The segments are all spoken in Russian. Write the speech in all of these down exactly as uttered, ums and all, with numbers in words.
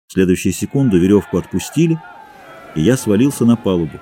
В следующую секунду веревку отпустили, и я свалился на палубу.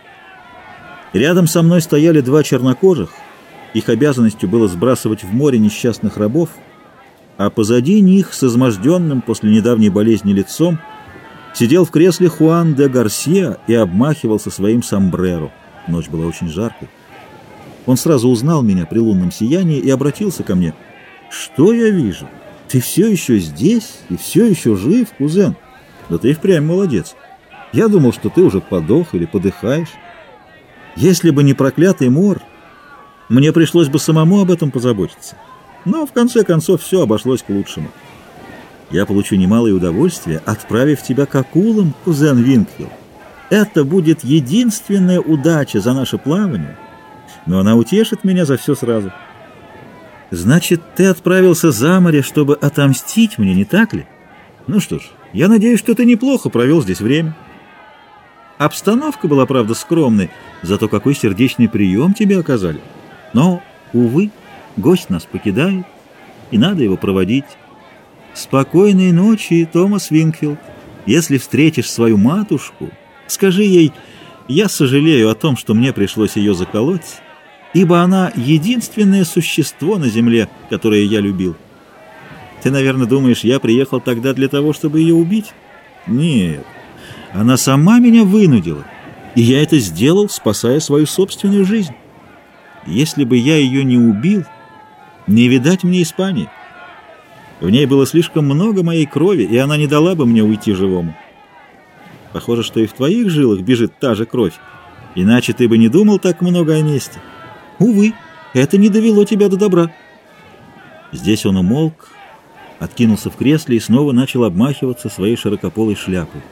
Рядом со мной стояли два чернокожих, их обязанностью было сбрасывать в море несчастных рабов, а позади них, с изможденным после недавней болезни лицом, сидел в кресле Хуан де Гарсия и обмахивался своим сомбреро. Ночь была очень жаркой. Он сразу узнал меня при лунном сиянии и обратился ко мне. «Что я вижу? Ты все еще здесь и все еще жив, кузен? Да ты и впрямь молодец. Я думал, что ты уже подох или подыхаешь. Если бы не проклятый мор, мне пришлось бы самому об этом позаботиться. Но в конце концов все обошлось к лучшему. Я получу немалое удовольствие, отправив тебя к акулам, кузен Винкфилд. Это будет единственная удача за наше плавание, но она утешит меня за все сразу. Значит, ты отправился за море, чтобы отомстить мне, не так ли? Ну что ж, я надеюсь, что ты неплохо провел здесь время. Обстановка была, правда, скромной, зато какой сердечный прием тебе оказали. Но, увы, гость нас покидает, и надо его проводить. Спокойной ночи, Томас Винкфилд. Если встретишь свою матушку, скажи ей, я сожалею о том, что мне пришлось ее заколоть, ибо она единственное существо на земле, которое я любил. Ты, наверное, думаешь, я приехал тогда для того, чтобы ее убить? Нет, она сама меня вынудила, и я это сделал, спасая свою собственную жизнь. Если бы я ее не убил, не видать мне Испании. В ней было слишком много моей крови, и она не дала бы мне уйти живому. Похоже, что и в твоих жилах бежит та же кровь, иначе ты бы не думал так много о мести. Увы, это не довело тебя до добра. Здесь он умолк, откинулся в кресле и снова начал обмахиваться своей широкополой шляпой.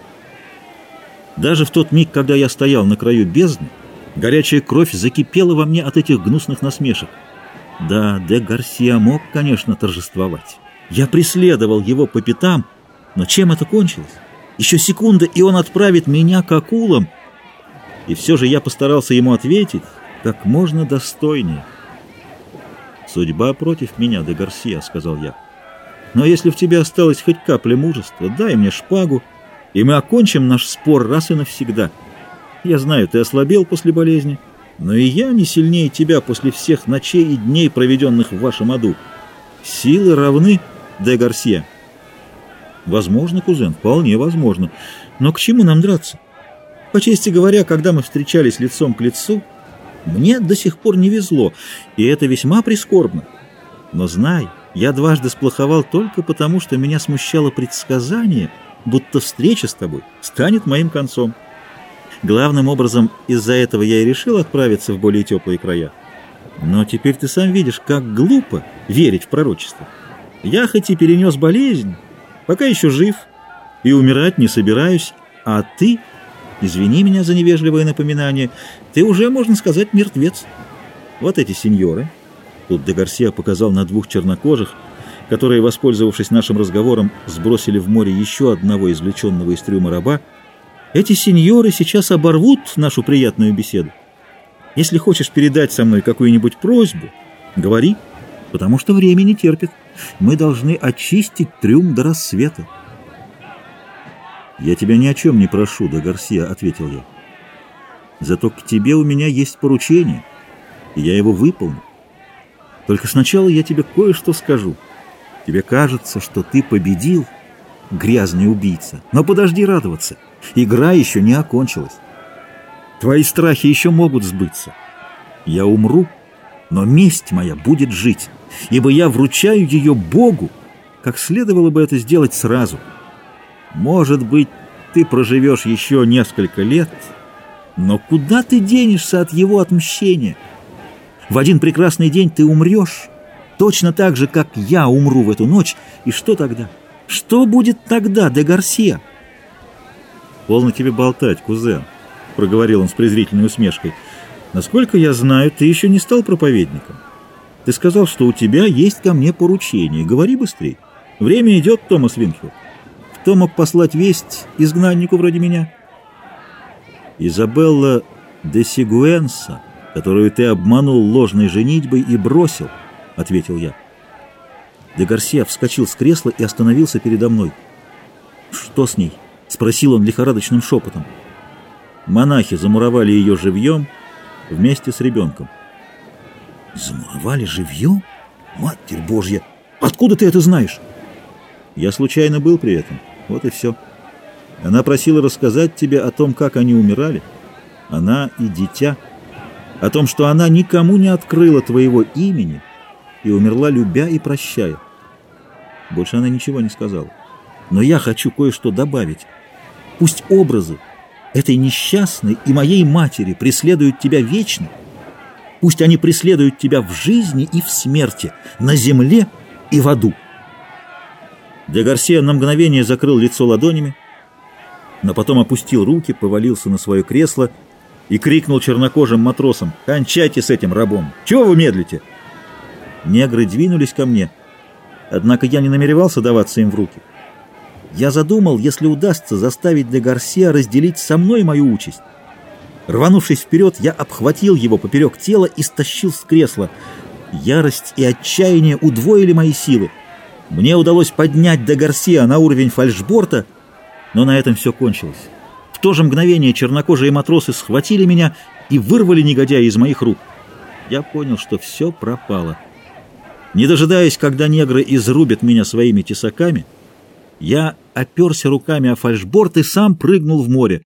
Даже в тот миг, когда я стоял на краю бездны, горячая кровь закипела во мне от этих гнусных насмешек. Да, де Гарсия мог, конечно, торжествовать. Я преследовал его по пятам, но чем это кончилось? Еще секунда, и он отправит меня к акулам. И все же я постарался ему ответить как можно достойнее. «Судьба против меня, де Гарсия», — сказал я. «Но если в тебе осталась хоть капля мужества, дай мне шпагу, и мы окончим наш спор раз и навсегда. Я знаю, ты ослабел после болезни, но и я не сильнее тебя после всех ночей и дней, проведенных в вашем аду. Силы равны, де Гарсия». «Возможно, кузен, вполне возможно. Но к чему нам драться? По чести говоря, когда мы встречались лицом к лицу, мне до сих пор не везло, и это весьма прискорбно. Но знай, я дважды сплоховал только потому, что меня смущало предсказание, будто встреча с тобой станет моим концом. Главным образом из-за этого я и решил отправиться в более теплые края. Но теперь ты сам видишь, как глупо верить в пророчество. Я хоть и перенес болезнь, пока еще жив, и умирать не собираюсь, а ты, извини меня за невежливое напоминание, ты уже, можно сказать, мертвец. Вот эти сеньоры, тут де Гарсия показал на двух чернокожих, которые, воспользовавшись нашим разговором, сбросили в море еще одного извлеченного из трюма раба. Эти сеньоры сейчас оборвут нашу приятную беседу. Если хочешь передать со мной какую-нибудь просьбу, говори, потому что время не терпит. Мы должны очистить трюм до рассвета. «Я тебя ни о чем не прошу, де Гарсия», — ответил я. «Зато к тебе у меня есть поручение, и я его выполню. Только сначала я тебе кое-что скажу. Тебе кажется, что ты победил, грязный убийца, но подожди радоваться. Игра еще не окончилась. Твои страхи еще могут сбыться. Я умру, но месть моя будет жить, ибо я вручаю ее Богу, как следовало бы это сделать сразу. Может быть, ты проживешь еще несколько лет, но куда ты денешься от его отмщения? В один прекрасный день ты умрешь, точно так же, как я умру в эту ночь, и что тогда? Что будет тогда, де Гарсия?» «Полно тебе болтать, кузен», — проговорил он с презрительной усмешкой. «Насколько я знаю, ты еще не стал проповедником. Ты сказал, что у тебя есть ко мне поручение. Говори быстрей. Время идет, Томас Винкфилд. Кто мог послать весть изгнаннику вроде меня?» «Изабелла де Сигуэнса, которую ты обманул ложной женитьбой и бросил», — ответил я. Де Гарсия вскочил с кресла и остановился передо мной. «Что с ней?» — спросил он лихорадочным шепотом. Монахи замуровали ее живьем вместе с ребенком. «Замуровали живьем? Матерь Божья! Откуда ты это знаешь?» «Я случайно был при этом. Вот и все. Она просила рассказать тебе о том, как они умирали. Она и дитя. О том, что она никому не открыла твоего имени и умерла, любя и прощая. Больше она ничего не сказала. Но я хочу кое-что добавить. Пусть образы этой несчастной и моей матери преследуют тебя вечно. Пусть они преследуют тебя в жизни и в смерти, на земле и в аду». Де Гарсия на мгновение закрыл лицо ладонями, но потом опустил руки, повалился на свое кресло и крикнул чернокожим матросам: «Кончайте с этим рабом! Чего вы медлите?» Негры двинулись ко мне, однако я не намеревался даваться им в руки. Я задумал, если удастся заставить де Гарсия разделить со мной мою участь. Рванувшись вперед, я обхватил его поперек тела и стащил с кресла. Ярость и отчаяние удвоили мои силы. Мне удалось поднять де Гарсия на уровень фальшборта, но на этом все кончилось. В то же мгновение чернокожие матросы схватили меня и вырвали негодяя из моих рук. Я понял, что все пропало. Не дожидаясь, когда негры изрубят меня своими тесаками, я оперся руками о фальшборт и сам прыгнул в море.